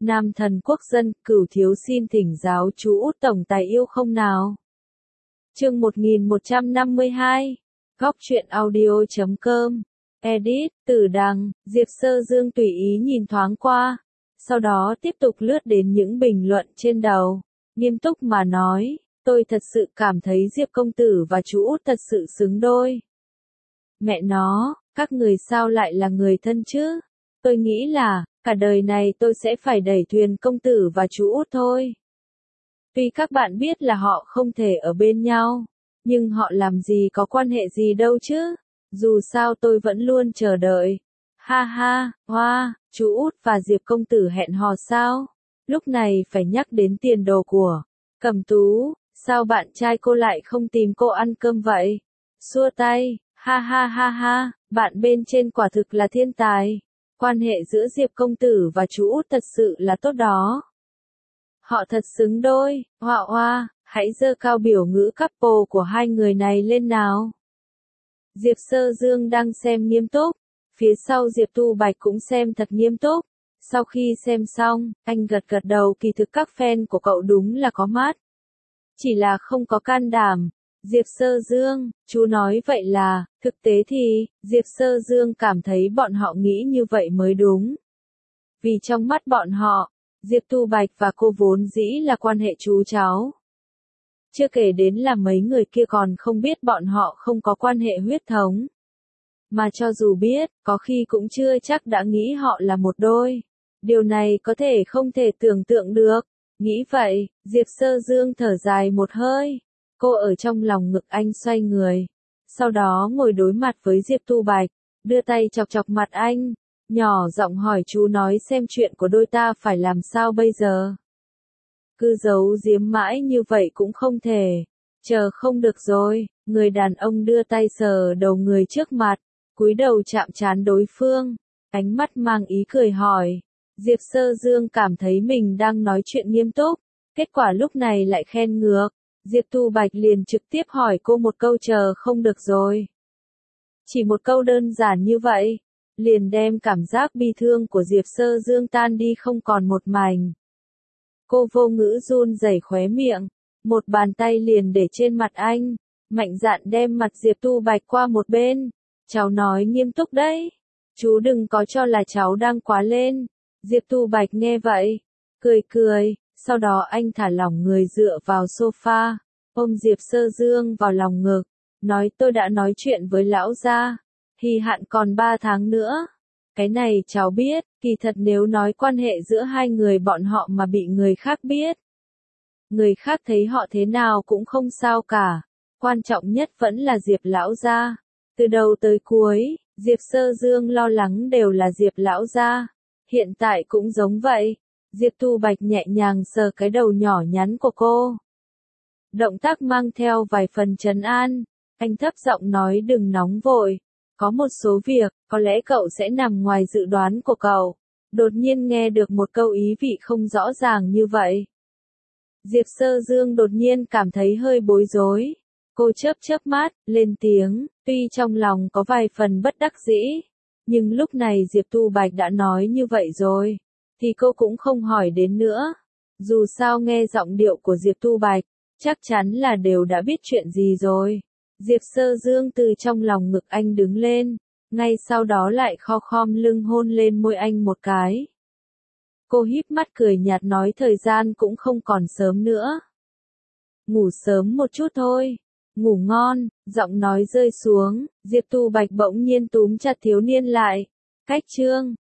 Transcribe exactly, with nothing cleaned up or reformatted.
Nam thần quốc dân, Cửu thiếu xin thỉnh giáo chú Út tổng tài yêu không nào. Chương một nghìn một trăm năm mươi hai. Góc truyện audio chấm com. Edit, Tử Đằng, Diệp Sơ Dương tùy ý nhìn thoáng qua, sau đó tiếp tục lướt đến những bình luận trên đầu, nghiêm túc mà nói, tôi thật sự cảm thấy Diệp công tử và chú Út thật sự xứng đôi. Mẹ nó, các người sao lại là người thân chứ? Tôi nghĩ là, cả đời này tôi sẽ phải đẩy thuyền công tử và chú Út thôi. Tuy các bạn biết là họ không thể ở bên nhau, nhưng họ làm gì có quan hệ gì đâu chứ? Dù sao tôi vẫn luôn chờ đợi. Ha ha, hoa, chú Út và Diệp công tử hẹn hò sao? Lúc này phải nhắc đến tiền đồ của Cẩm Tú, sao bạn trai cô lại không tìm cô ăn cơm vậy? Xua tay, ha ha ha ha, bạn bên trên quả thực là thiên tài. Quan hệ giữa Diệp công tử và chú Út thật sự là tốt đó. Họ thật xứng đôi, hoa hoa, hãy giơ cao biểu ngữ couple của hai người này lên nào. Diệp Sơ Dương đang xem nghiêm túc, phía sau Diệp Tu Bạch cũng xem thật nghiêm túc. Sau khi xem xong, anh gật gật đầu, kỳ thực các fan của cậu đúng là có mắt. Chỉ là không có can đảm. Diệp Sơ Dương, chú nói vậy là, thực tế thì, Diệp Sơ Dương cảm thấy bọn họ nghĩ như vậy mới đúng. Vì trong mắt bọn họ, Diệp Tu Bạch và cô vốn dĩ là quan hệ chú cháu. Chưa kể đến là mấy người kia còn không biết bọn họ không có quan hệ huyết thống. Mà cho dù biết, có khi cũng chưa chắc đã nghĩ họ là một đôi. Điều này có thể không thể tưởng tượng được. Nghĩ vậy, Diệp Sơ Dương thở dài một hơi. Cô ở trong lòng ngực anh xoay người. Sau đó ngồi đối mặt với Diệp Tu Bạch, đưa tay chọc chọc mặt anh. Nhỏ giọng hỏi chú nói xem chuyện của đôi ta phải làm sao bây giờ. Cứ giấu giếm mãi như vậy cũng không thể. Chờ không được rồi, người đàn ông đưa tay sờ đầu người trước mặt, cúi đầu chạm trán đối phương, ánh mắt mang ý cười hỏi. Diệp Sơ Dương cảm thấy mình đang nói chuyện nghiêm túc, kết quả lúc này lại khen ngược. Diệp Tu Bạch liền trực tiếp hỏi cô một câu chờ không được rồi. Chỉ một câu đơn giản như vậy, liền đem cảm giác bi thương của Diệp Sơ Dương tan đi không còn một mảnh. Cô vô ngữ run rẩy khóe miệng, một bàn tay liền để trên mặt anh, mạnh dạn đem mặt Diệp Tu Bạch qua một bên. Cháu nói nghiêm túc đấy, chú đừng có cho là cháu đang quá lên. Diệp Tu Bạch nghe vậy, cười cười, sau đó anh thả lỏng người dựa vào sofa, ôm Diệp Sơ Dương vào lòng ngực, nói tôi đã nói chuyện với lão gia, thì hạn còn ba tháng nữa. Cái này cháu biết, kỳ thật nếu nói quan hệ giữa hai người bọn họ mà bị người khác biết, người khác thấy họ thế nào cũng không sao cả, quan trọng nhất vẫn là Diệp lão gia. Từ đầu tới cuối, Diệp Sơ Dương lo lắng đều là Diệp lão gia, hiện tại cũng giống vậy. Diệp Tu Bạch nhẹ nhàng sờ cái đầu nhỏ nhắn của cô. Động tác mang theo vài phần trấn an, anh thấp giọng nói đừng nóng vội. Có một số việc, có lẽ cậu sẽ nằm ngoài dự đoán của cậu. Đột nhiên nghe được một câu ý vị không rõ ràng như vậy. Diệp Sơ Dương đột nhiên cảm thấy hơi bối rối. Cô chớp chớp mắt, lên tiếng, tuy trong lòng có vài phần bất đắc dĩ. Nhưng lúc này Diệp Tu Bạch đã nói như vậy rồi, thì cô cũng không hỏi đến nữa. Dù sao nghe giọng điệu của Diệp Tu Bạch, chắc chắn là đều đã biết chuyện gì rồi. Diệp Sơ Dương từ trong lòng ngực anh đứng lên, ngay sau đó lại kho khom lưng hôn lên môi anh một cái. Cô híp mắt cười nhạt nói thời gian cũng không còn sớm nữa. Ngủ sớm một chút thôi, ngủ ngon, giọng nói rơi xuống, Diệp Tu Bạch bỗng nhiên túm chặt thiếu niên lại. Cách chương,